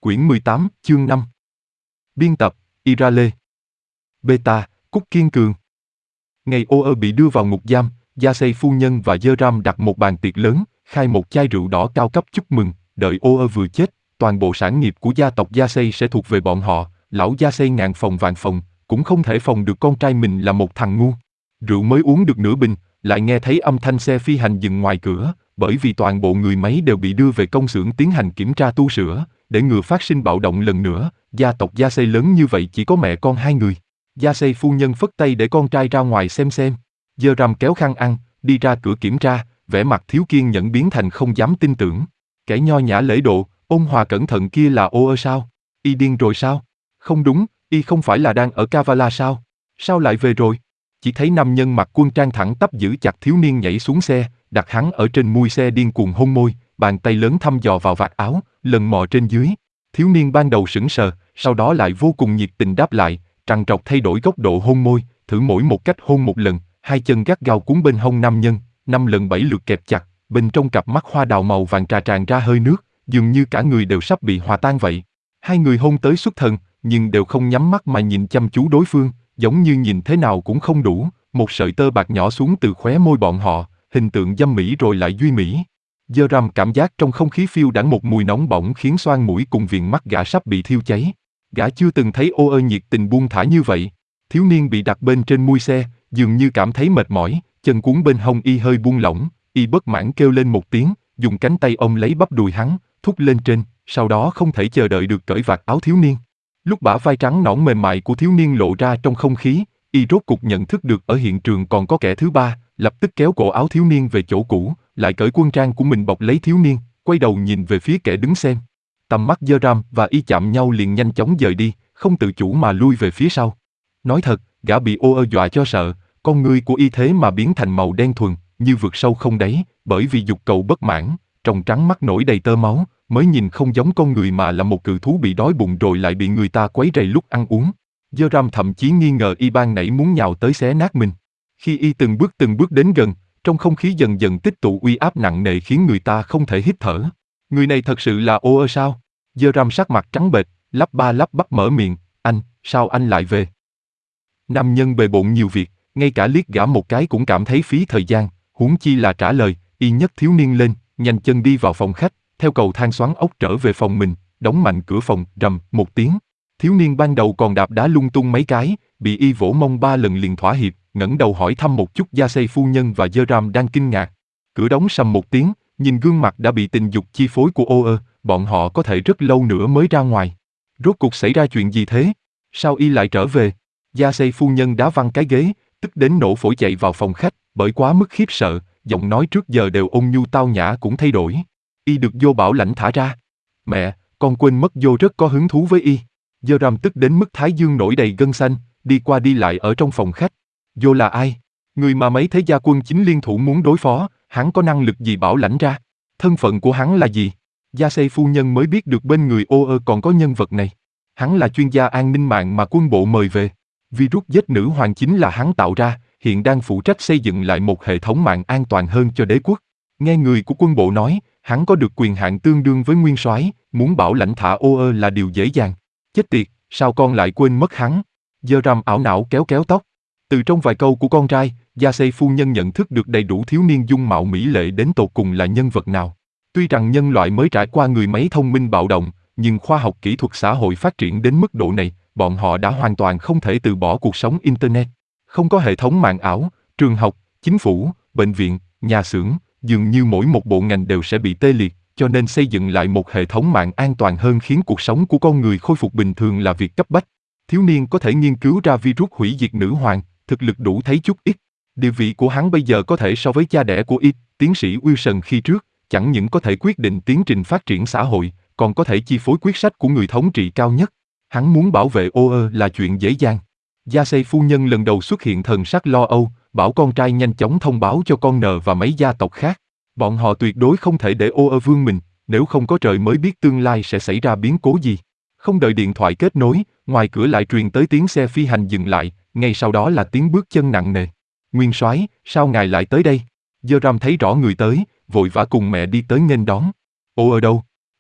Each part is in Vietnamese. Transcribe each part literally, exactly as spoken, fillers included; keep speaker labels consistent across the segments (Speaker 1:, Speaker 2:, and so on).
Speaker 1: Quyển mười tám, chương năm. Biên tập, Irale. Beta, Cúc Kiên Cường. Ngày Ô Ơ bị đưa vào ngục giam, Yasei phu nhân và Yeram đặt một bàn tiệc lớn, khai một chai rượu đỏ cao cấp chúc mừng, đợi Ô Ơ vừa chết, toàn bộ sản nghiệp của gia tộc Yasei sẽ thuộc về bọn họ. Lão Yasei ngàn phòng vạn phòng, cũng không thể phòng được con trai mình là một thằng ngu. Rượu mới uống được nửa bình, lại nghe thấy âm thanh xe phi hành dừng ngoài cửa, bởi vì toàn bộ người máy đều bị đưa về công xưởng tiến hành kiểm tra tu sửa, để ngừa phát sinh bạo động lần nữa. Gia tộc Yasei lớn như vậy chỉ có mẹ con hai người. Yasei phu nhân phất tay để con trai ra ngoài xem xem. Yeram kéo khăn ăn, đi ra cửa kiểm tra, vẻ mặt thiếu kiên nhẫn biến thành không dám tin tưởng. Kẻ nho nhã lễ độ, ôn hòa cẩn thận kia là Ô Ơ sao? Y điên rồi sao? Không đúng, y không phải là đang ở Kavala sao? Sao lại về rồi? Chỉ thấy nam nhân mặc quân trang thẳng tắp giữ chặt thiếu niên nhảy xuống xe, đặt hắn ở trên mui xe điên cuồng hôn môi, bàn tay lớn thăm dò vào vạt áo, lần mò trên dưới. Thiếu niên ban đầu sững sờ, sau đó lại vô cùng nhiệt tình đáp lại, trằn trọc thay đổi góc độ hôn môi, thử mỗi một cách hôn một lần, hai chân gắt gao cuốn bên hông nam nhân, năm lần bảy lượt kẹp chặt, bên trong cặp mắt hoa đào màu vàng trà tràn ra hơi nước, dường như cả người đều sắp bị hòa tan vậy. Hai người hôn tới xuất thần, nhưng đều không nhắm mắt mà nhìn chăm chú đối phương, giống như nhìn thế nào cũng không đủ, một sợi tơ bạc nhỏ xuống từ khóe môi bọn họ, hình tượng dâm mỹ rồi lại duy mỹ. Yeram cảm giác trong không khí phiêu đãng một mùi nóng bỏng khiến xoang mũi cùng viền mắt gã sắp bị thiêu cháy. Gã chưa từng thấy Ô Ơ nhiệt tình buông thả như vậy. Thiếu niên bị đặt bên trên mui xe, dường như cảm thấy mệt mỏi, chân cuốn bên hông y hơi buông lỏng, y bất mãn kêu lên một tiếng, dùng cánh tay ôm lấy bắp đùi hắn, thúc lên trên, sau đó không thể chờ đợi được cởi vạt áo thiếu niên. Lúc bả vai trắng nõn mềm mại của thiếu niên lộ ra trong không khí, y rốt cục nhận thức được ở hiện trường còn có kẻ thứ ba, lập tức kéo cổ áo thiếu niên về chỗ cũ, lại cởi quân trang của mình bọc lấy thiếu niên, quay đầu nhìn về phía kẻ đứng xem. Tầm mắt Yeram và y chạm nhau liền nhanh chóng dời đi, không tự chủ mà lui về phía sau. Nói thật, gã bị Ô Ơ dọa cho sợ, con ngươi của y thế mà biến thành màu đen thuần, như vực sâu không đáy, bởi vì dục cầu bất mãn, trong trắng mắt nổi đầy tơ máu, mới nhìn không giống con người mà là một cự thú bị đói bụng rồi lại bị người ta quấy rầy lúc ăn uống. Yeram thậm chí nghi ngờ y ban nãy muốn nhào tới xé nát mình. Khi y từng bước từng bước đến gần, trong không khí dần dần tích tụ uy áp nặng nề khiến người ta không thể hít thở. Người này thật sự là Ô Ơ sao? Yeram sắc mặt trắng bệch, lắp ba lắp bắp mở miệng, anh, sao anh lại về? Nam nhân bề bộn nhiều việc, ngay cả liếc gã một cái cũng cảm thấy phí thời gian, huống chi là trả lời. Y nhấc thiếu niên lên, nhanh chân đi vào phòng khách, theo cầu thang xoắn ốc trở về phòng mình, đóng mạnh cửa phòng, rầm một tiếng. Thiếu niên ban đầu còn đạp đá lung tung mấy cái, bị y vỗ mông ba lần liền thỏa hiệp, ngẩng đầu hỏi thăm một chút Yasei phu nhân và Yeram đang kinh ngạc. Cửa đóng sầm một tiếng, nhìn gương mặt đã bị tình dục chi phối của Ô Ơ, bọn họ có thể rất lâu nữa mới ra ngoài. Rốt cuộc xảy ra chuyện gì thế? Sao y lại trở về? Yasei phu nhân đá văng cái ghế, tức đến nổ phổi chạy vào phòng khách, bởi quá mức khiếp sợ, giọng nói trước giờ đều ôn nhu tao nhã cũng thay đổi. Y được Vô bảo lãnh thả ra. Mẹ, con quên mất Vô rất có hứng thú với y. Yeram tức đến mức thái dương nổi đầy gân xanh, đi qua đi lại ở trong phòng khách. Vô là ai? Người mà mấy thế gia quân chính liên thủ muốn đối phó, hắn có năng lực gì bảo lãnh ra? Thân phận của hắn là gì? Yasei phu nhân mới biết được bên người Ô Ơ còn có nhân vật này. Hắn là chuyên gia an ninh mạng mà quân bộ mời về. Virus giết nữ hoàng chính là hắn tạo ra, hiện đang phụ trách xây dựng lại một hệ thống mạng an toàn hơn cho đế quốc. Nghe người của quân bộ nói, hắn có được quyền hạn tương đương với nguyên soái, muốn bảo lãnh thả Ô Ơ là điều dễ dàng. Chết tiệt, sao con lại quên mất hắn? Yeram ảo não kéo kéo tóc. Từ trong vài câu của con trai, Yasei phu nhân nhận thức được đầy đủ thiếu niên dung mạo mỹ lệ đến tột cùng là nhân vật nào. Tuy rằng nhân loại mới trải qua người máy thông minh bạo động, nhưng khoa học kỹ thuật xã hội phát triển đến mức độ này, bọn họ đã hoàn toàn không thể từ bỏ cuộc sống Internet. Không có hệ thống mạng ảo, trường học, chính phủ, bệnh viện, nhà xưởng, dường như mỗi một bộ ngành đều sẽ bị tê liệt, cho nên xây dựng lại một hệ thống mạng an toàn hơn khiến cuộc sống của con người khôi phục bình thường là việc cấp bách. Thiếu niên có thể nghiên cứu ra virus hủy diệt nữ hoàng, thực lực đủ thấy chút ít. Địa vị của hắn bây giờ có thể so với cha đẻ của y, tiến sĩ Wilson khi trước, chẳng những có thể quyết định tiến trình phát triển xã hội, còn có thể chi phối quyết sách của người thống trị cao nhất. Hắn muốn bảo vệ Ô Ơ là chuyện dễ dàng. Yasei phu nhân lần đầu xuất hiện thần sắc lo âu, bảo con trai nhanh chóng thông báo cho con nờ và mấy gia tộc khác. Bọn họ tuyệt đối không thể để Ô Ơ vương mình, nếu không có trời mới biết tương lai sẽ xảy ra biến cố gì. Không đợi điện thoại kết nối, ngoài cửa lại truyền tới tiếng xe phi hành dừng lại, ngay sau đó là tiếng bước chân nặng nề. Nguyên soái, sao ngài lại tới đây? Yeram thấy rõ người tới, vội vã cùng mẹ đi tới nghênh đón. Ô Ơ đâu?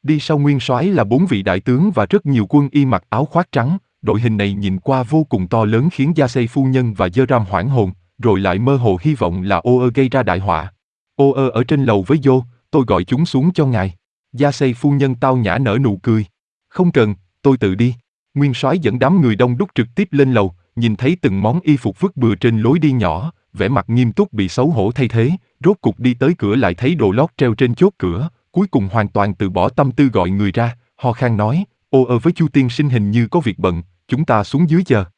Speaker 1: Đi sau nguyên soái là bốn vị đại tướng và rất nhiều quân y mặc áo khoác trắng, đội hình này nhìn qua vô cùng to lớn khiến Yasei phu nhân và Joram hoảng hồn, rồi lại mơ hồ hy vọng là Oer gây ra đại họa. Oer ở trên lầu với Yo, tôi gọi chúng xuống cho ngài. Yasei phu nhân tao nhã nở nụ cười. Không cần, tôi tự đi. Nguyên soái dẫn đám người đông đúc trực tiếp lên lầu, nhìn thấy từng món y phục vứt bừa trên lối đi nhỏ, vẻ mặt nghiêm túc bị xấu hổ thay thế, rốt cục đi tới cửa lại thấy đồ lót treo trên chốt cửa, cuối cùng hoàn toàn từ bỏ tâm tư gọi người ra, ho khan nói, Oer với Chu tiên sinh hình như có việc bận, chúng ta xuống dưới chờ.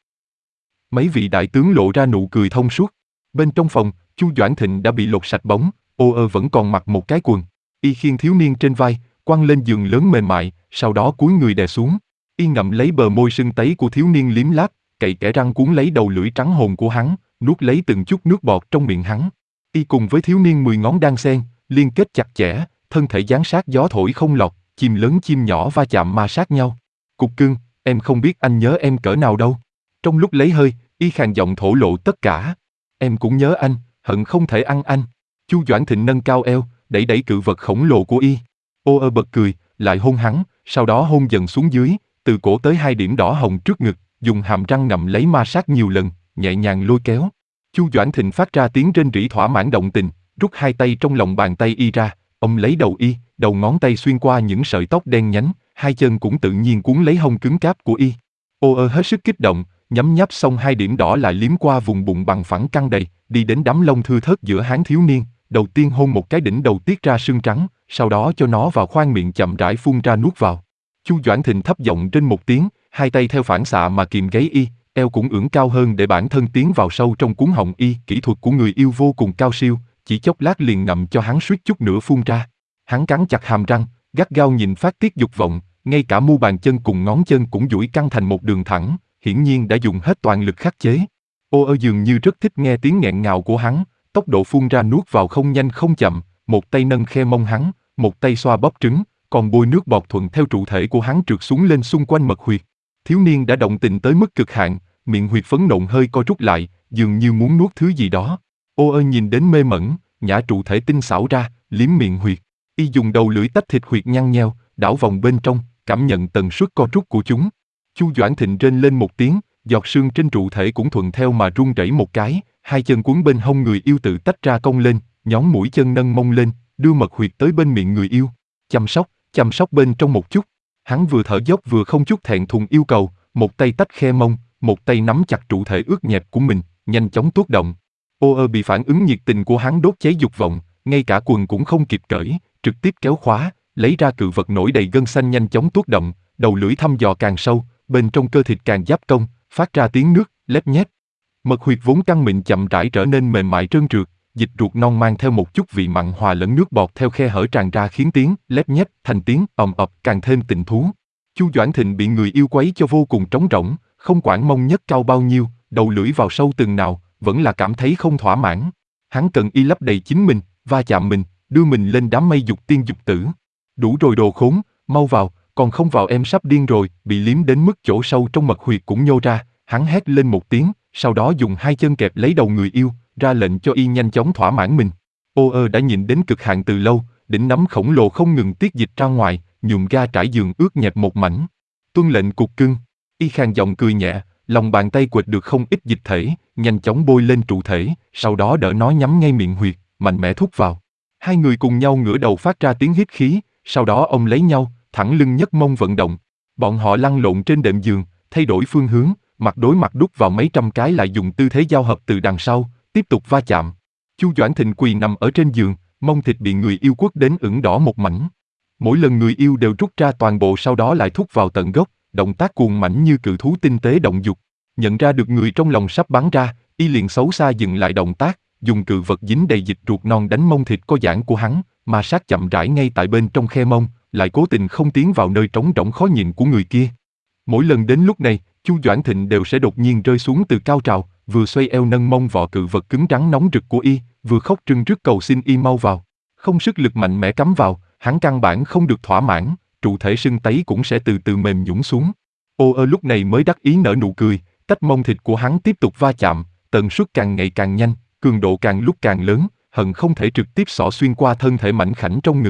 Speaker 1: Mấy vị đại tướng lộ ra nụ cười thông suốt. Bên trong phòng, Chu Doãn Thịnh đã bị lột sạch bóng, Oer vẫn còn mặc một cái quần. Y khiêng thiếu niên trên vai, quăng lên giường lớn mềm mại, sau đó cúi người đè xuống. Y ngậm lấy bờ môi sưng tấy của thiếu niên liếm láp, cậy kẽ răng cuốn lấy đầu lưỡi trắng hồn của hắn, nuốt lấy từng chút nước bọt trong miệng hắn. Y cùng với thiếu niên mười ngón đan xen, liên kết chặt chẽ, thân thể dán sát gió thổi không lọt, chim lớn chim nhỏ va chạm ma sát nhau. Cục cưng, em không biết anh nhớ em cỡ nào đâu. Trong lúc lấy hơi, Y khàn giọng thổ lộ tất cả. Em cũng nhớ anh, hận không thể ăn anh. Chu Doãn Thịnh nâng cao eo, đẩy đẩy cự vật khổng lồ của Y. Oer bật cười, lại hôn hắn, sau đó hôn dần xuống dưới, từ cổ tới hai điểm đỏ hồng trước ngực, dùng hàm răng ngậm lấy ma sát nhiều lần, nhẹ nhàng lôi kéo. Chu Doãn Thịnh phát ra tiếng rên rỉ thỏa mãn động tình, rút hai tay trong lòng bàn tay Y ra, ông lấy đầu Y, đầu ngón tay xuyên qua những sợi tóc đen nhánh, hai chân cũng tự nhiên cuốn lấy hông cứng cáp của Y. Oer hết sức kích động, nhấm nháp xong hai điểm đỏ lại liếm qua vùng bụng bằng phẳng căng đầy, đi đến đám lông thưa thớt giữa háng thiếu niên, đầu tiên hôn một cái đỉnh đầu tiết ra sưng trắng, sau đó cho nó vào khoang miệng chậm rãi phun ra nuốt vào. Chu Doãn Thịnh thấp giọng trên một tiếng, hai tay theo phản xạ mà kìm gáy Y, eo cũng ưỡn cao hơn để bản thân tiến vào sâu trong cuống họng Y. Kỹ thuật của người yêu vô cùng cao siêu, chỉ chốc lát liền ngậm cho hắn suýt chút nữa phun ra. Hắn cắn chặt hàm răng, gắt gao nhìn phát tiết dục vọng, ngay cả mu bàn chân cùng ngón chân cũng duỗi căng thành một đường thẳng, hiển nhiên đã dùng hết toàn lực khắc chế. Oer dường như rất thích nghe tiếng nghẹn ngào của hắn, tốc độ phun ra nuốt vào không nhanh không chậm, một tay nâng khe mông hắn, một tay xoa bóp trứng, còn bôi nước bọt thuận theo trụ thể của hắn trượt xuống lên xung quanh mật huyệt. Thiếu niên đã động tình tới mức cực hạn, miệng huyệt phấn nộn hơi co rút lại, dường như muốn nuốt thứ gì đó. Oer nhìn đến mê mẩn, nhả trụ thể tinh xảo ra, liếm miệng huyệt. Y dùng đầu lưỡi tách thịt huyệt nhăn nheo, đảo vòng bên trong, cảm nhận tần suất co rút của chúng. Chu Doãn Thịnh rên lên một tiếng, giọt sương trên trụ thể cũng thuận theo mà run rẩy một cái, hai chân cuốn bên hông người yêu tự tách ra cong lên, nhón mũi chân nâng mông lên, đưa mật huyệt tới bên miệng người yêu. Chăm sóc, chăm sóc bên trong một chút. Hắn vừa thở dốc vừa không chút thẹn thùng yêu cầu, một tay tách khe mông, một tay nắm chặt trụ thể ướt nhẹp của mình, nhanh chóng tuốt động. Oer bị phản ứng nhiệt tình của hắn đốt cháy dục vọng, ngay cả quần cũng không kịp cởi, trực tiếp kéo khóa, lấy ra cự vật nổi đầy gân xanh nhanh chóng tuốt động, đầu lưỡi thăm dò càng sâu, bên trong cơ thịt càng giáp công, phát ra tiếng nước, lép nhép. Mật huyệt vốn căng mịn chậm rãi trở nên mềm mại trơn trượt, dịch ruột non mang theo một chút vị mặn hòa lẫn nước bọt theo khe hở tràn ra khiến tiếng lép nhép thành tiếng ầm ập càng thêm tình thú. Chu Doãn Thịnh bị người yêu quấy cho vô cùng trống rỗng, không quản mông nhất cao bao nhiêu, đầu lưỡi vào sâu từng nào, vẫn là cảm thấy không thỏa mãn. Hắn cần Y lấp đầy chính mình, va chạm mình, đưa mình lên đám mây dục tiên dục tử. Đủ rồi đồ khốn, mau vào, còn không vào em sắp điên rồi. Bị liếm đến mức chỗ sâu trong mật huyệt cũng nhô ra, hắn hét lên một tiếng, sau đó dùng hai chân kẹp lấy đầu người yêu, ra lệnh cho Y nhanh chóng thỏa mãn mình. Oer đã nhịn đến cực hạn từ lâu, đỉnh nắm khổng lồ không ngừng tiết dịch ra ngoài, nhuộm ga trải giường ướt nhẹp một mảnh. Tuân lệnh cục cưng. Y khàn giọng cười nhẹ, lòng bàn tay quệt được không ít dịch thể, nhanh chóng bôi lên trụ thể, sau đó đỡ nó nhắm ngay miệng huyệt, mạnh mẽ thúc vào. Hai người cùng nhau ngửa đầu phát ra tiếng hít khí, sau đó ôm lấy nhau, thẳng lưng nhấc mông vận động. Bọn họ lăn lộn trên đệm giường, thay đổi phương hướng, mặt đối mặt đút vào mấy trăm cái lại dùng tư thế giao hợp từ đằng sau, tiếp tục va chạm. Chu Doãn Thịnh quỳ nằm ở trên giường, mông thịt bị người yêu quất đến ửng đỏ một mảnh. Mỗi lần người yêu đều rút ra toàn bộ sau đó lại thúc vào tận gốc, động tác cuồng mãnh như cự thú tinh tế động dục. Nhận ra được người trong lòng sắp bắn ra, Y liền xấu xa dừng lại động tác, dùng cự vật dính đầy dịch ruột non đánh mông thịt có giãn của hắn, mà sát chậm rãi ngay tại bên trong khe mông, lại cố tình không tiến vào nơi trống rỗng khó nhịn của người kia. Mỗi lần đến lúc này, Chu Doãn Thịnh đều sẽ đột nhiên rơi xuống từ cao trào, vừa xoay eo nâng mông vọ cự vật cứng rắn nóng rực của Y, vừa khóc trưng rức cầu xin Y mau vào. Không sức lực mạnh mẽ cắm vào, hắn căn bản không được thỏa mãn, trụ thể sưng tấy cũng sẽ từ từ mềm nhũn xuống. Oer lúc này mới đắc ý nở nụ cười, tách mông thịt của hắn tiếp tục va chạm, tần suất càng ngày càng nhanh, cường độ càng lúc càng lớn, hận không thể trực tiếp xỏ xuyên qua thân thể mảnh khảnh trong ngực.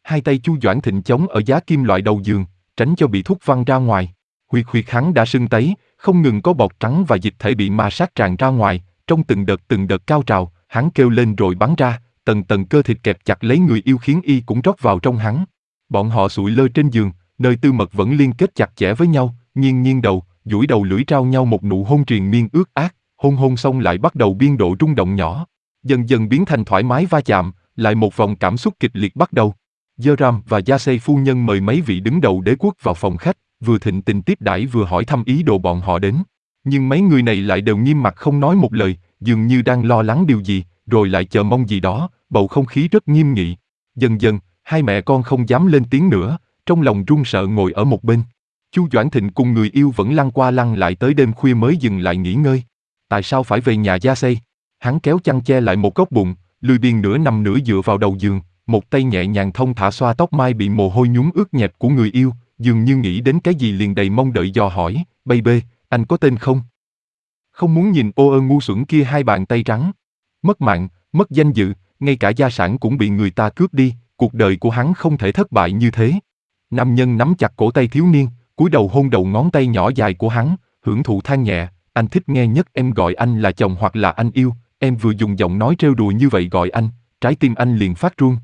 Speaker 1: Hai tay Chu Doãn Thịnh chống ở giá kim loại đầu giường, tránh cho bị thuốc văng ra ngoài. Huyệt huyệt hắn đã sưng tấy, không ngừng có bọt trắng và dịch thể bị ma sát tràn ra ngoài, trong từng đợt từng đợt cao trào, hắn kêu lên rồi bắn ra, tầng tầng cơ thịt kẹp chặt lấy người yêu khiến y cũng rót vào trong hắn. Bọn họ sụi lơ trên giường, nơi tư mật vẫn liên kết chặt chẽ với nhau, nghiêng nghiêng đầu, duỗi đầu lưỡi trao nhau một nụ hôn triền miên ướt át, hôn hôn xong lại bắt đầu biên độ rung động nhỏ, dần dần biến thành thoải mái va chạm, lại một vòng cảm xúc kịch liệt bắt đầu. Joram và Yasei phu nhân mời mấy vị đứng đầu đế quốc vào phòng khách, vừa thịnh tình tiếp đãi vừa hỏi thăm ý đồ bọn họ đến. Nhưng mấy người này lại đều nghiêm mặt không nói một lời, dường như đang lo lắng điều gì, rồi lại chờ mong gì đó, bầu không khí rất nghiêm nghị. Dần dần, hai mẹ con không dám lên tiếng nữa, trong lòng run sợ ngồi ở một bên. Chu Doãn Thịnh cùng người yêu vẫn lăn qua lăn lại tới đêm khuya mới dừng lại nghỉ ngơi. Tại sao phải về nhà Yasei? Hắn kéo chăn che lại một góc bụng, lười biếng nửa nằm nửa dựa vào đầu giường, một tay nhẹ nhàng thong thả xoa tóc mai bị mồ hôi nhúng ướt nhẹp của người yêu, dường như nghĩ đến cái gì liền đầy mong đợi dò hỏi, baby, anh có tên không? Không muốn nhìn ô ơ ngu xuẩn kia hai bàn tay trắng. Mất mạng, mất danh dự, ngay cả gia sản cũng bị người ta cướp đi, cuộc đời của hắn không thể thất bại như thế. Nam nhân nắm chặt cổ tay thiếu niên, cúi đầu hôn đầu ngón tay nhỏ dài của hắn, hưởng thụ than nhẹ, anh thích nghe nhất em gọi anh là chồng hoặc là anh yêu, em vừa dùng giọng nói trêu đùa như vậy gọi anh, trái tim anh liền phát run.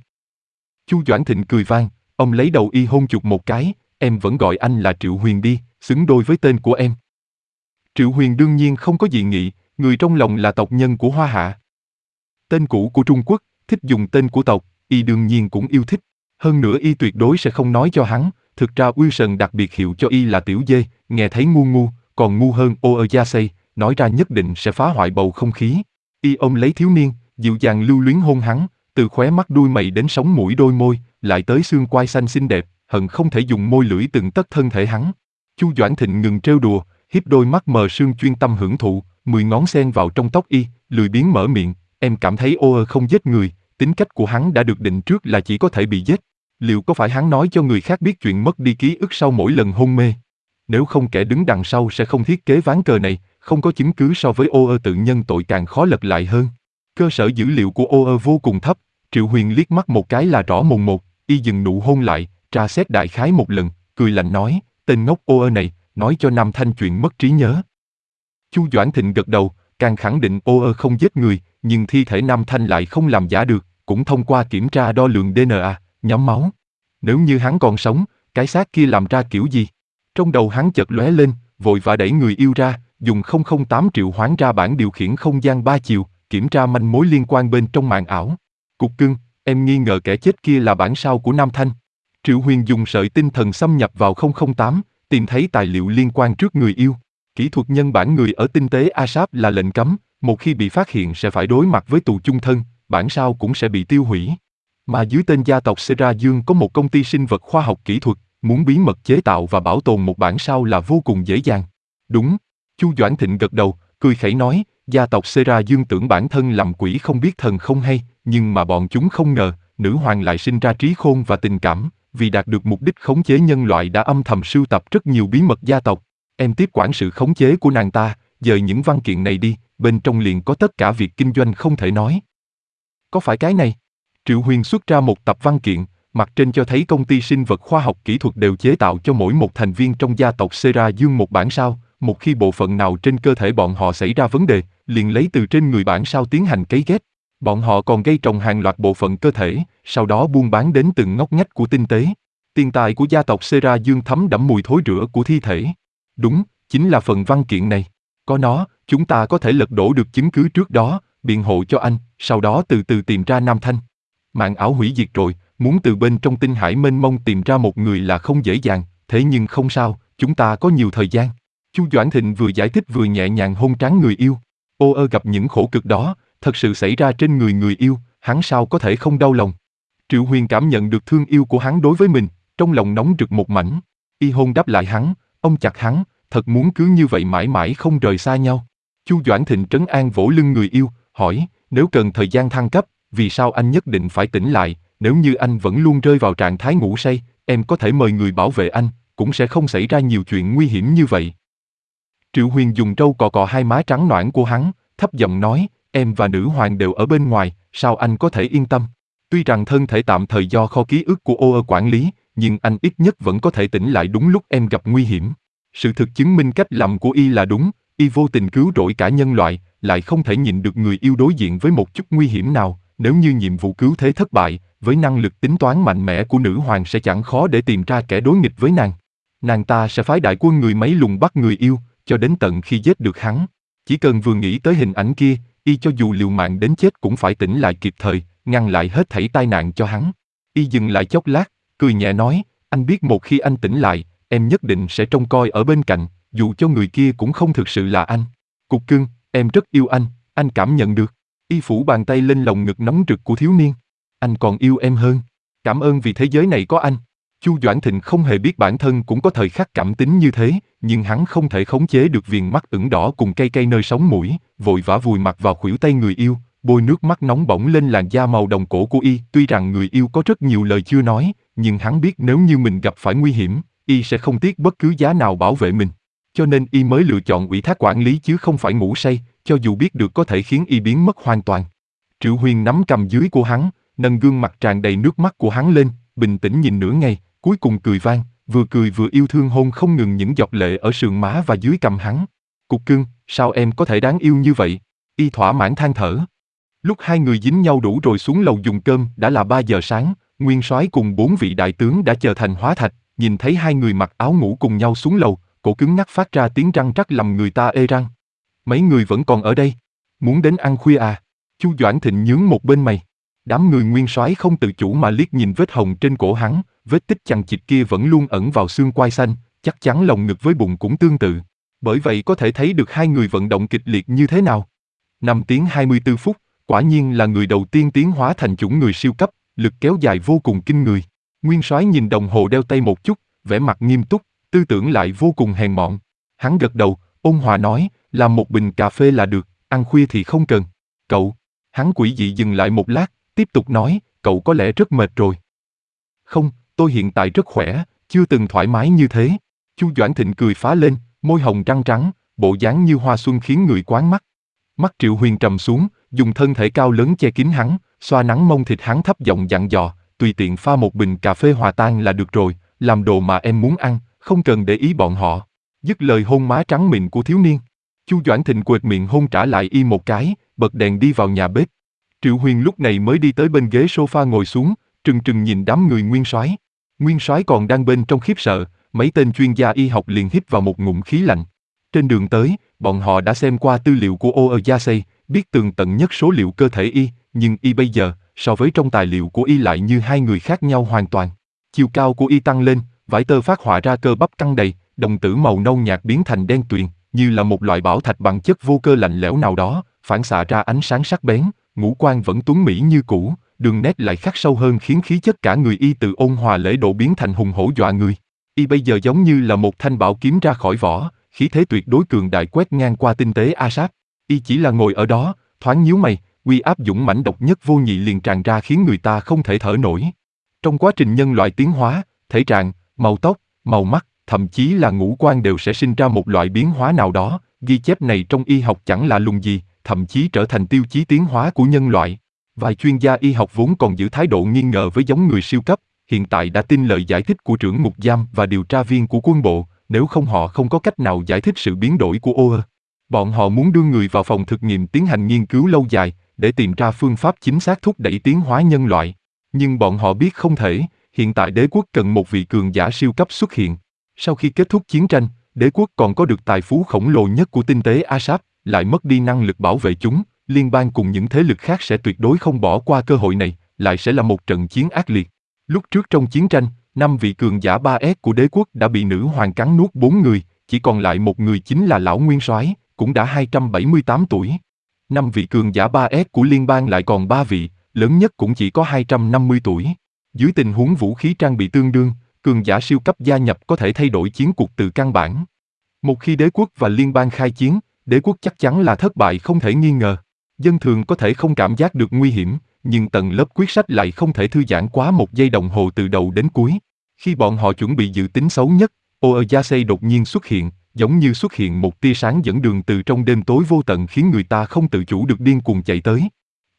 Speaker 1: Chu Doãn Thịnh cười vang, ông lấy đầu y hôn chụp một cái, em vẫn gọi anh là Triệu Huyền đi, xứng đôi với tên của em. Triệu Huyền đương nhiên không có dị nghị, người trong lòng là tộc nhân của Hoa Hạ. Tên cũ của Trung Quốc, thích dùng tên của tộc, y đương nhiên cũng yêu thích. Hơn nữa y tuyệt đối sẽ không nói cho hắn, thực ra Wilson đặc biệt hiệu cho y là tiểu dê, nghe thấy ngu ngu, còn ngu hơn Oyasei, nói ra nhất định sẽ phá hoại bầu không khí. Y ôm lấy thiếu niên, dịu dàng lưu luyến hôn hắn, từ khóe mắt đuôi mày đến sống mũi đôi môi, lại tới xương quai xanh xinh đẹp, hận không thể dùng môi lưỡi từng tấc thân thể hắn. Chu Doãn Thịnh ngừng trêu đùa, hiếp đôi mắt mờ sương chuyên tâm hưởng thụ, mười ngón sen vào trong tóc y, lười biếng mở miệng, em cảm thấy ô ơ không giết người, tính cách của hắn đã được định trước là chỉ có thể bị giết. Liệu có phải hắn nói cho người khác biết chuyện mất đi ký ức sau mỗi lần hôn mê? Nếu không kẻ đứng đằng sau sẽ không thiết kế ván cờ này, không có chứng cứ so với ô ơ tự nhân tội càng khó lật lại hơn. Cơ sở dữ liệu của ô ơ vô cùng thấp, Triệu Huyền liếc mắt một cái là rõ mồn một, y dừng nụ hôn lại, tra xét đại khái một lần, cười lạnh nói, tên ngốc ô ơ này, nói cho Nam Thanh chuyện mất trí nhớ. Chu Doãn Thịnh gật đầu, càng khẳng định ô ơ không giết người, nhưng thi thể Nam Thanh lại không làm giả được, cũng thông qua kiểm tra đo lường đê en a, nhóm máu. Nếu như hắn còn sống, cái xác kia làm ra kiểu gì? Trong đầu hắn chợt lóe lên, vội vã đẩy người yêu ra, dùng không không tám triệu hoán ra bản điều khiển không gian ba chiều, kiểm tra manh mối liên quan bên trong màn ảo. Cục cưng, em nghi ngờ kẻ chết kia là bản sao của Nam Thanh. Triệu Huyền dùng sợi tinh thần xâm nhập vào không không tám, tìm thấy tài liệu liên quan trước người yêu. Kỹ thuật nhân bản người ở tinh tế Asap là lệnh cấm, một khi bị phát hiện sẽ phải đối mặt với tù chung thân, bản sao cũng sẽ bị tiêu hủy. Mà dưới tên gia tộc Sera Dương có một công ty sinh vật khoa học kỹ thuật, muốn bí mật chế tạo và bảo tồn một bản sao là vô cùng dễ dàng. Đúng, Chu Doãn Thịnh gật đầu, cười khẩy nói, gia tộc Sera Dương tưởng bản thân làm quỷ không biết thần không hay, nhưng mà bọn chúng không ngờ, nữ hoàng lại sinh ra trí khôn và tình cảm, vì đạt được mục đích khống chế nhân loại đã âm thầm sưu tập rất nhiều bí mật gia tộc. Em tiếp quản sự khống chế của nàng ta, dời những văn kiện này đi, bên trong liền có tất cả việc kinh doanh không thể nói. Có phải cái này? Triệu Huyền xuất ra một tập văn kiện, mặt trên cho thấy công ty sinh vật khoa học kỹ thuật đều chế tạo cho mỗi một thành viên trong gia tộc Sera Dương một bản sao, một khi bộ phận nào trên cơ thể bọn họ xảy ra vấn đề, liền lấy từ trên người bản sao tiến hành cấy ghép. Bọn họ còn gây trồng hàng loạt bộ phận cơ thể, sau đó buôn bán đến từng ngóc ngách của tinh tế. Tiền tài của gia tộc Sera Dương thấm đẫm mùi thối rữa của thi thể. Đúng, chính là phần văn kiện này. Có nó, chúng ta có thể lật đổ được chứng cứ trước đó, biện hộ cho anh, sau đó từ từ tìm ra Nam Thanh. Mạng ảo hủy diệt rồi, muốn từ bên trong tinh hải mênh mông tìm ra một người là không dễ dàng, thế nhưng không sao, chúng ta có nhiều thời gian. Chu Doãn Thịnh vừa giải thích vừa nhẹ nhàng hôn trán người yêu. Ô ơ gặp những khổ cực đó, thật sự xảy ra trên người người yêu, hắn sao có thể không đau lòng. Triệu Huyền cảm nhận được thương yêu của hắn đối với mình, trong lòng nóng rực một mảnh. Y hôn đáp lại hắn, ôm chặt hắn, thật muốn cứ như vậy mãi mãi không rời xa nhau. Chu Doãn Thịnh trấn an vỗ lưng người yêu, hỏi, nếu cần thời gian thăng cấp, vì sao anh nhất định phải tỉnh lại, nếu như anh vẫn luôn rơi vào trạng thái ngủ say, em có thể mời người bảo vệ anh, cũng sẽ không xảy ra nhiều chuyện nguy hiểm như vậy. Triệu Huyền dùng trâu cọ cọ hai má trắng nõn của hắn, thấp giọng nói, em và nữ hoàng đều ở bên ngoài, sao anh có thể yên tâm? Tuy rằng thân thể tạm thời do kho ký ức của Oer quản lý, nhưng anh ít nhất vẫn có thể tỉnh lại đúng lúc em gặp nguy hiểm. Sự thực chứng minh cách làm của y là đúng, y vô tình cứu rỗi cả nhân loại, lại không thể nhìn được người yêu đối diện với một chút nguy hiểm nào. Nếu như nhiệm vụ cứu thế thất bại, với năng lực tính toán mạnh mẽ của nữ hoàng sẽ chẳng khó để tìm ra kẻ đối nghịch với nàng. Nàng ta sẽ phái đại quân người máy lùng bắt người yêu, cho đến tận khi giết được hắn. Chỉ cần vừa nghĩ tới hình ảnh kia, y cho dù liều mạng đến chết cũng phải tỉnh lại kịp thời, ngăn lại hết thảy tai nạn cho hắn. Y dừng lại chốc lát, cười nhẹ nói, anh biết một khi anh tỉnh lại, em nhất định sẽ trông coi ở bên cạnh, dù cho người kia cũng không thực sự là anh. Cục cưng, em rất yêu anh, anh cảm nhận được. Y phủ bàn tay lên lồng ngực nóng rực của thiếu niên. Anh còn yêu em hơn. Cảm ơn vì thế giới này có anh. Chu Doãn Thịnh không hề biết bản thân cũng có thời khắc cảm tính như thế, nhưng hắn không thể khống chế được viền mắt ửng đỏ cùng cay cay nơi sống mũi, vội vã vùi mặt vào khuỷu tay người yêu, bôi nước mắt nóng bỏng lên làn da màu đồng cổ của y. Tuy rằng người yêu có rất nhiều lời chưa nói, nhưng hắn biết nếu như mình gặp phải nguy hiểm, y sẽ không tiếc bất cứ giá nào bảo vệ mình. Cho nên y mới lựa chọn ủy thác quản lý chứ không phải ngủ say, cho dù biết được có thể khiến y biến mất hoàn toàn. Triệu Huyền nắm cầm dưới của hắn, nâng gương mặt tràn đầy nước mắt của hắn lên, bình tĩnh nhìn nửa ngày, cuối cùng cười vang, vừa cười vừa yêu thương hôn không ngừng những giọt lệ ở sườn má và dưới cằm hắn. Cục cưng, sao em có thể đáng yêu như vậy? Y thỏa mãn than thở. Lúc hai người dính nhau đủ rồi xuống lầu dùng cơm, đã là ba giờ sáng, Nguyên Soái cùng bốn vị đại tướng đã chờ thành hóa thạch, nhìn thấy hai người mặc áo ngủ cùng nhau xuống lầu, cổ cứng ngắc phát ra tiếng răng rắc làm người ta ê răng. Mấy người vẫn còn ở đây? Muốn đến ăn khuya à? Chu Doãn Thịnh nhướng một bên mày. Đám người Nguyên Soái không tự chủ mà liếc nhìn vết hồng trên cổ hắn, vết tích chằng chịt kia vẫn luôn ẩn vào xương quai xanh, chắc chắn lồng ngực với bụng cũng tương tự. Bởi vậy có thể thấy được hai người vận động kịch liệt như thế nào. năm tiếng hai mươi tư phút, quả nhiên là người đầu tiên tiến hóa thành chủng người siêu cấp, lực kéo dài vô cùng kinh người. Nguyên Soái nhìn đồng hồ đeo tay một chút, vẻ mặt nghiêm túc, tư tưởng lại vô cùng hèn mọn. Hắn gật đầu, ôn hòa nói, làm một bình cà phê là được, ăn khuya thì không cần. Cậu, hắn quỷ dị dừng lại một lát, tiếp tục nói, cậu có lẽ rất mệt rồi. Không, tôi hiện tại rất khỏe, chưa từng thoải mái như thế. Chu Doãn Thịnh cười phá lên, môi hồng răng trắng, bộ dáng như hoa xuân khiến người quán mắt. Mắt Triệu Huyền trầm xuống, dùng thân thể cao lớn che kín hắn, xoa nắng mông thịt hắn thấp giọng dặn dò, tùy tiện pha một bình cà phê hòa tan là được rồi, làm đồ mà em muốn ăn, không cần để ý bọn họ. Dứt lời hôn má trắng mịn của thiếu niên. Chu Doãn Thịnh quệt miệng hôn trả lại y một cái, bật đèn đi vào nhà bếp. Triệu Huyền lúc này mới đi tới bên ghế sofa ngồi xuống, trừng trừng nhìn đám người Nguyên Soái. Nguyên Soái còn đang bên trong khiếp sợ, mấy tên chuyên gia y học liền hít vào một ngụm khí lạnh. Trên đường tới, bọn họ đã xem qua tư liệu của Oer Yasei, biết tường tận nhất số liệu cơ thể y, nhưng y bây giờ, so với trong tài liệu của y lại như hai người khác nhau hoàn toàn. Chiều cao của y tăng lên, vải tơ phát họa ra cơ bắp căng đầy, đồng tử màu nâu nhạt biến thành đen tuyền, như là một loại bảo thạch bằng chất vô cơ lạnh lẽo nào đó, phản xạ ra ánh sáng sắc bén, ngũ quan vẫn tuấn mỹ như cũ, đường nét lại khắc sâu hơn khiến khí chất cả người y từ ôn hòa lễ độ biến thành hùng hổ dọa người. Y bây giờ giống như là một thanh bảo kiếm ra khỏi vỏ, khí thế tuyệt đối cường đại quét ngang qua tinh tế A Sát. Y chỉ là ngồi ở đó, thoáng nhíu mày, uy áp dũng mãnh độc nhất vô nhị liền tràn ra khiến người ta không thể thở nổi. Trong quá trình nhân loại tiến hóa, thể trạng, màu tóc, màu mắt, thậm chí là ngũ quan đều sẽ sinh ra một loại biến hóa nào đó, ghi chép này trong y học chẳng lạ lùng gì, thậm chí trở thành tiêu chí tiến hóa của nhân loại. Vài chuyên gia y học vốn còn giữ thái độ nghi ngờ với giống người siêu cấp, hiện tại đã tin lời giải thích của trưởng ngục giam và điều tra viên của quân bộ, nếu không họ không có cách nào giải thích sự biến đổi của Oer. Bọn họ muốn đưa người vào phòng thực nghiệm tiến hành nghiên cứu lâu dài, để tìm ra phương pháp chính xác thúc đẩy tiến hóa nhân loại. Nhưng bọn họ biết không thể, hiện tại đế quốc cần một vị cường giả siêu cấp xuất hiện. Sau khi kết thúc chiến tranh, đế quốc còn có được tài phú khổng lồ nhất của tinh tế A Sát, lại mất đi năng lực bảo vệ chúng, liên bang cùng những thế lực khác sẽ tuyệt đối không bỏ qua cơ hội này, lại sẽ là một trận chiến ác liệt. Lúc trước trong chiến tranh, năm vị cường giả ba S của đế quốc đã bị nữ hoàng cắn nuốt bốn người, chỉ còn lại một người chính là lão Nguyên Soái, cũng đã hai trăm bảy mươi tám tuổi. Năm vị cường giả ba S của liên bang lại còn ba vị, lớn nhất cũng chỉ có hai trăm năm mươi tuổi. Dưới tình huống vũ khí trang bị tương đương, cường giả siêu cấp gia nhập có thể thay đổi chiến cuộc từ căn bản. Một khi đế quốc và liên bang khai chiến, đế quốc chắc chắn là thất bại không thể nghi ngờ. Dân thường có thể không cảm giác được nguy hiểm, nhưng tầng lớp quyết sách lại không thể thư giãn quá một giây đồng hồ từ đầu đến cuối. Khi bọn họ chuẩn bị dự tính xấu nhất, Oer Yasei đột nhiên xuất hiện, giống như xuất hiện một tia sáng dẫn đường từ trong đêm tối vô tận khiến người ta không tự chủ được điên cuồng chạy tới.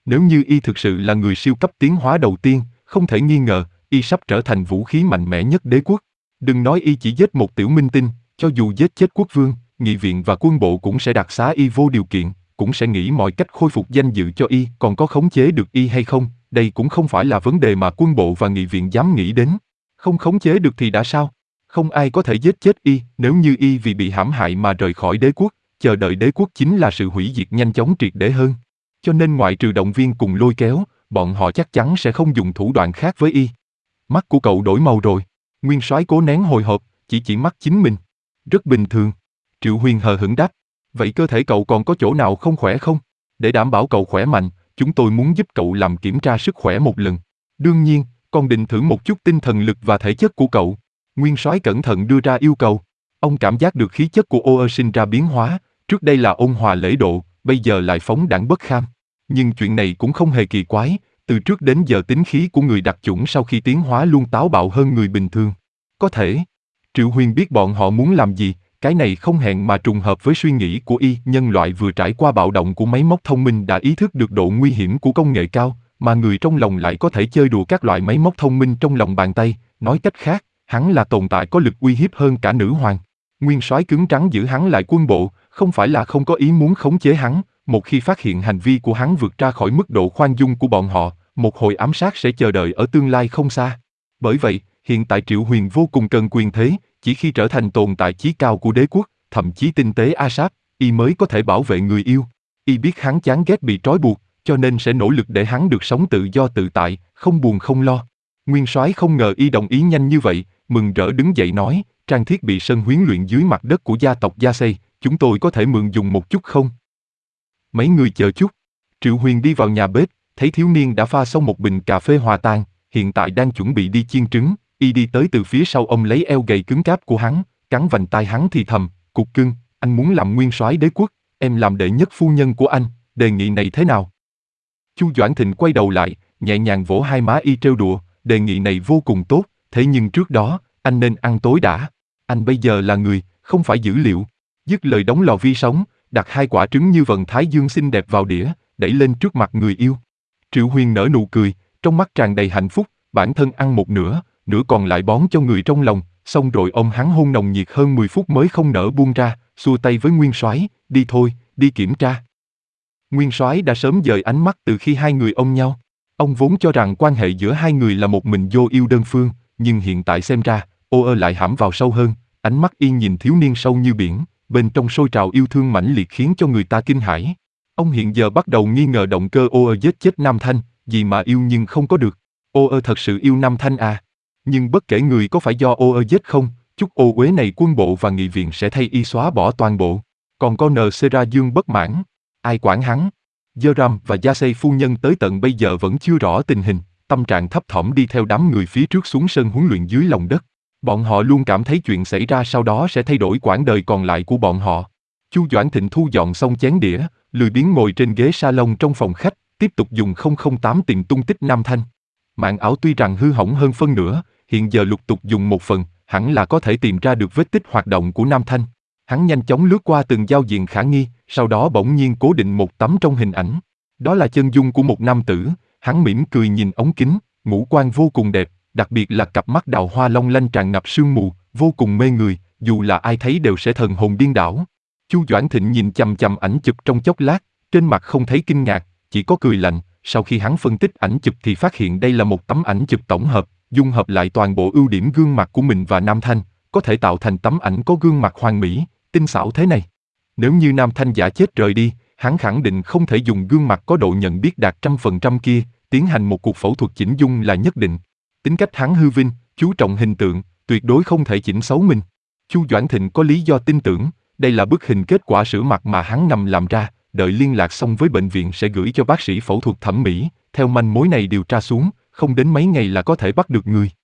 Speaker 1: Nếu như y thực sự là người siêu cấp tiến hóa đầu tiên, không thể nghi ngờ, y sắp trở thành vũ khí mạnh mẽ nhất đế quốc. Đừng nói y chỉ giết một tiểu minh tinh, cho dù giết chết quốc vương, nghị viện và quân bộ cũng sẽ đặc xá y vô điều kiện, cũng sẽ nghĩ mọi cách khôi phục danh dự cho y. Còn có khống chế được y hay không, đây cũng không phải là vấn đề mà quân bộ và nghị viện dám nghĩ đến. Không khống chế được thì đã sao? Không ai có thể giết chết y. Nếu như y vì bị hãm hại mà rời khỏi đế quốc, chờ đợi đế quốc chính là sự hủy diệt nhanh chóng triệt để hơn. Cho nên ngoại trừ động viên cùng lôi kéo, bọn họ chắc chắn sẽ không dùng thủ đoạn khác với y. Mắt của cậu đổi màu rồi. Nguyên soái cố nén hồi hộp, chỉ chỉ mắt chính mình. Rất bình thường. Triệu Huyền hờ hững đáp. Vậy cơ thể cậu còn có chỗ nào không khỏe không? Để đảm bảo cậu khỏe mạnh, chúng tôi muốn giúp cậu làm kiểm tra sức khỏe một lần. Đương nhiên, còn định thử một chút tinh thần lực và thể chất của cậu. Nguyên soái cẩn thận đưa ra yêu cầu. Ông cảm giác được khí chất của Ô sinh ra biến hóa, trước đây là ôn hòa lễ độ, bây giờ lại phóng đãng bất kham. Nhưng chuyện này cũng không hề kỳ quái, từ trước đến giờ tính khí của người đặc chủng sau khi tiến hóa luôn táo bạo hơn người bình thường. Có thể. Triệu Huyền biết bọn họ muốn làm gì, cái này không hẹn mà trùng hợp với suy nghĩ của y. Nhân loại vừa trải qua bạo động của máy móc thông minh đã ý thức được độ nguy hiểm của công nghệ cao, mà người trong lòng lại có thể chơi đùa các loại máy móc thông minh trong lòng bàn tay. Nói cách khác, hắn là tồn tại có lực uy hiếp hơn cả nữ hoàng. Nguyên soái cứng rắn giữ hắn lại quân bộ, không phải là không có ý muốn khống chế hắn. Một khi phát hiện hành vi của hắn vượt ra khỏi mức độ khoan dung của bọn họ, một hồi ám sát sẽ chờ đợi ở tương lai không xa. Bởi vậy, hiện tại Triệu Huyền vô cùng cần quyền thế, chỉ khi trở thành tồn tại chí cao của đế quốc, thậm chí tinh tế Asap, y mới có thể bảo vệ người yêu. Y biết hắn chán ghét bị trói buộc, cho nên sẽ nỗ lực để hắn được sống tự do tự tại, không buồn không lo. Nguyên soái không ngờ y đồng ý nhanh như vậy, mừng rỡ đứng dậy nói, trang thiết bị sân huấn luyện dưới mặt đất của gia tộc Yasei, chúng tôi có thể mượn dùng một chút không? Mấy người chờ chút. Triệu Huyền đi vào nhà bếp, thấy thiếu niên đã pha xong một bình cà phê hòa tan, hiện tại đang chuẩn bị đi chiên trứng. Y đi tới từ phía sau ông lấy eo gầy cứng cáp của hắn, cắn vành tai hắn thì thầm, cục cưng, anh muốn làm nguyên soái đế quốc, em làm đệ nhất phu nhân của anh, đề nghị này thế nào? Chu Doãn Thịnh quay đầu lại, nhẹ nhàng vỗ hai má y trêu đùa, đề nghị này vô cùng tốt, thế nhưng trước đó, anh nên ăn tối đã. Anh bây giờ là người, không phải dữ liệu. Dứt lời đóng lò vi sóng, đặt hai quả trứng như vầng thái dương xinh đẹp vào đĩa, đẩy lên trước mặt người yêu. Triệu Huyền nở nụ cười, trong mắt tràn đầy hạnh phúc, bản thân ăn một nửa, nửa còn lại bón cho người trong lòng, xong rồi ôm hắn hôn nồng nhiệt hơn mười phút mới không nỡ buông ra, xua tay với Nguyên soái, đi thôi, đi kiểm tra. Nguyên soái đã sớm dời ánh mắt từ khi hai người ôm nhau. Ông vốn cho rằng quan hệ giữa hai người là một mình vô yêu đơn phương, nhưng hiện tại xem ra, Ô ơ lại hãm vào sâu hơn, ánh mắt y nhìn thiếu niên sâu như biển, bên trong sôi trào yêu thương mãnh liệt khiến cho người ta kinh hãi. Ông hiện giờ bắt đầu nghi ngờ động cơ Ô ơ giết chết Nam Thanh, gì mà yêu nhưng không có được. Ô ơ thật sự yêu Nam Thanh à? Nhưng bất kể người có phải do Ô ơ giết không, chút ô uế này quân bộ và nghị viện sẽ thay y xóa bỏ toàn bộ. Còn con N Sera Dương bất mãn, ai quản hắn? Yeram và Yasei phu nhân tới tận bây giờ vẫn chưa rõ tình hình, tâm trạng thấp thỏm đi theo đám người phía trước xuống sân huấn luyện dưới lòng đất. Bọn họ luôn cảm thấy chuyện xảy ra sau đó sẽ thay đổi quãng đời còn lại của bọn họ. Chu Doãn Thịnh thu dọn xong chén đĩa, lười biếng ngồi trên ghế salon trong phòng khách, tiếp tục dùng không không tám tìm tung tích Nam Thanh. Màn ảo tuy rằng hư hỏng hơn phân nửa, hiện giờ lục tục dùng một phần, hẳn là có thể tìm ra được vết tích hoạt động của Nam Thanh. Hắn nhanh chóng lướt qua từng giao diện khả nghi, sau đó bỗng nhiên cố định một tấm trong hình ảnh. Đó là chân dung của một nam tử, hắn mỉm cười nhìn ống kính, ngũ quan vô cùng đẹp, đặc biệt là cặp mắt đào hoa long lanh tràn ngập sương mù, vô cùng mê người, dù là ai thấy đều sẽ thần hồn điên đảo. Chu Doãn Thịnh nhìn chằm chằm ảnh chụp trong chốc lát, trên mặt không thấy kinh ngạc, chỉ có cười lạnh. Sau khi hắn phân tích ảnh chụp thì phát hiện đây là một tấm ảnh chụp tổng hợp, dung hợp lại toàn bộ ưu điểm gương mặt của mình và Nam Thanh, có thể tạo thành tấm ảnh có gương mặt hoàn mỹ, tinh xảo thế này. Nếu như Nam Thanh giả chết rời đi, hắn khẳng định không thể dùng gương mặt có độ nhận biết đạt trăm phần trăm kia, tiến hành một cuộc phẫu thuật chỉnh dung là nhất định. Tính cách hắn hư vinh, chú trọng hình tượng, tuyệt đối không thể chỉnh xấu mình. Chu Doãn Thịnh có lý do tin tưởng, đây là bức hình kết quả sửa mặt mà hắn ngầm làm ra, đợi liên lạc xong với bệnh viện sẽ gửi cho bác sĩ phẫu thuật thẩm mỹ, theo manh mối này điều tra xuống, không đến mấy ngày là có thể bắt được người.